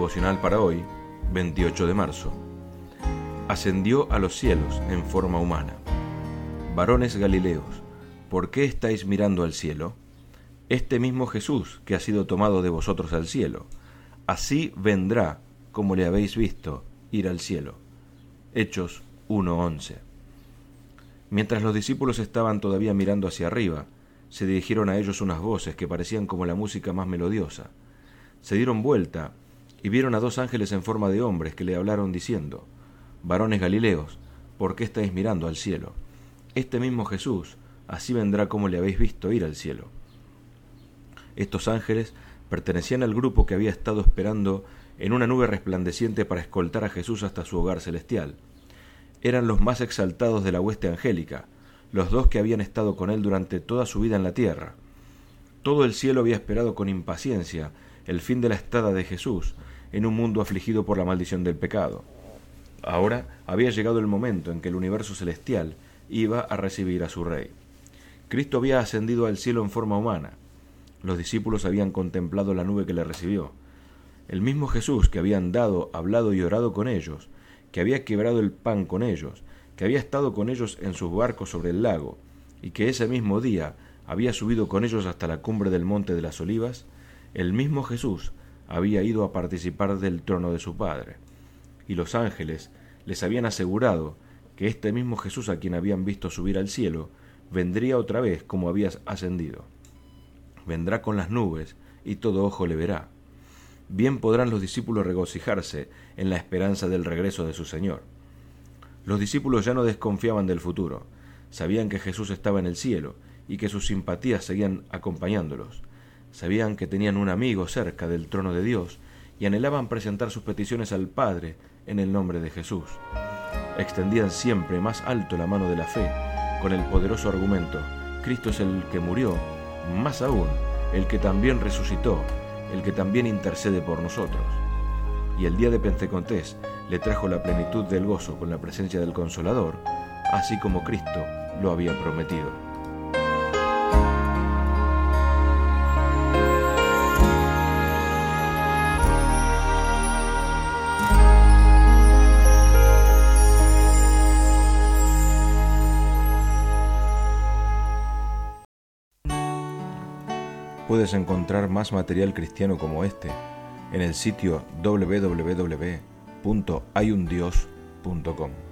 devocional para hoy, 28 de marzo. Ascendió a los cielos en forma humana. Varones Galileos, ¿por qué estáis mirando al cielo? Este mismo Jesús que ha sido tomado de vosotros al cielo, así vendrá como le habéis visto ir al cielo. Hechos 1:11. Mientras los discípulos estaban todavía mirando hacia arriba, se dirigieron a ellos unas voces que parecían como la música más melodiosa. Se dieron vuelta y vieron a dos ángeles en forma de hombres que le hablaron diciendo: Varones Galileos, ¿por qué estáis mirando al cielo? Este mismo Jesús, así vendrá como le habéis visto ir al cielo. Estos ángeles pertenecían al grupo que había estado esperando en una nube resplandeciente para escoltar a Jesús hasta su hogar celestial. Eran los más exaltados de la hueste angélica, los dos que habían estado con él durante toda su vida en la tierra. Todo el cielo había esperado con impaciencia el fin de la estada de Jesús en un mundo afligido por la maldición del pecado. Ahora había llegado el momento en que el universo celestial iba a recibir a su Rey. Cristo había ascendido al cielo en forma humana. Los discípulos habían contemplado la nube que le recibió. El mismo Jesús que había andado, hablado y orado con ellos, que había quebrado el pan con ellos, que había estado con ellos en sus barcos sobre el lago, y que ese mismo día había subido con ellos hasta la cumbre del monte de las Olivas, el mismo Jesús había ido a participar del trono de su Padre. Y los ángeles les habían asegurado que este mismo Jesús a quien habían visto subir al cielo, vendría otra vez como había ascendido. Vendrá con las nubes, y todo ojo le verá. Bien podrán los discípulos regocijarse en la esperanza del regreso de su Señor. Los discípulos ya no desconfiaban del futuro. Sabían que Jesús estaba en el cielo y que sus simpatías seguían acompañándolos. Sabían que tenían un amigo cerca del trono de Dios y anhelaban presentar sus peticiones al Padre en el nombre de Jesús. Extendían siempre más alto la mano de la fe con el poderoso argumento: Cristo es el que murió, más aún, el que también resucitó, el que también intercede por nosotros. Y el día de Pentecostés le trajo la plenitud del gozo con la presencia del Consolador, así como Cristo lo había prometido. Puedes encontrar más material cristiano como este en el sitio www.hayundios.com.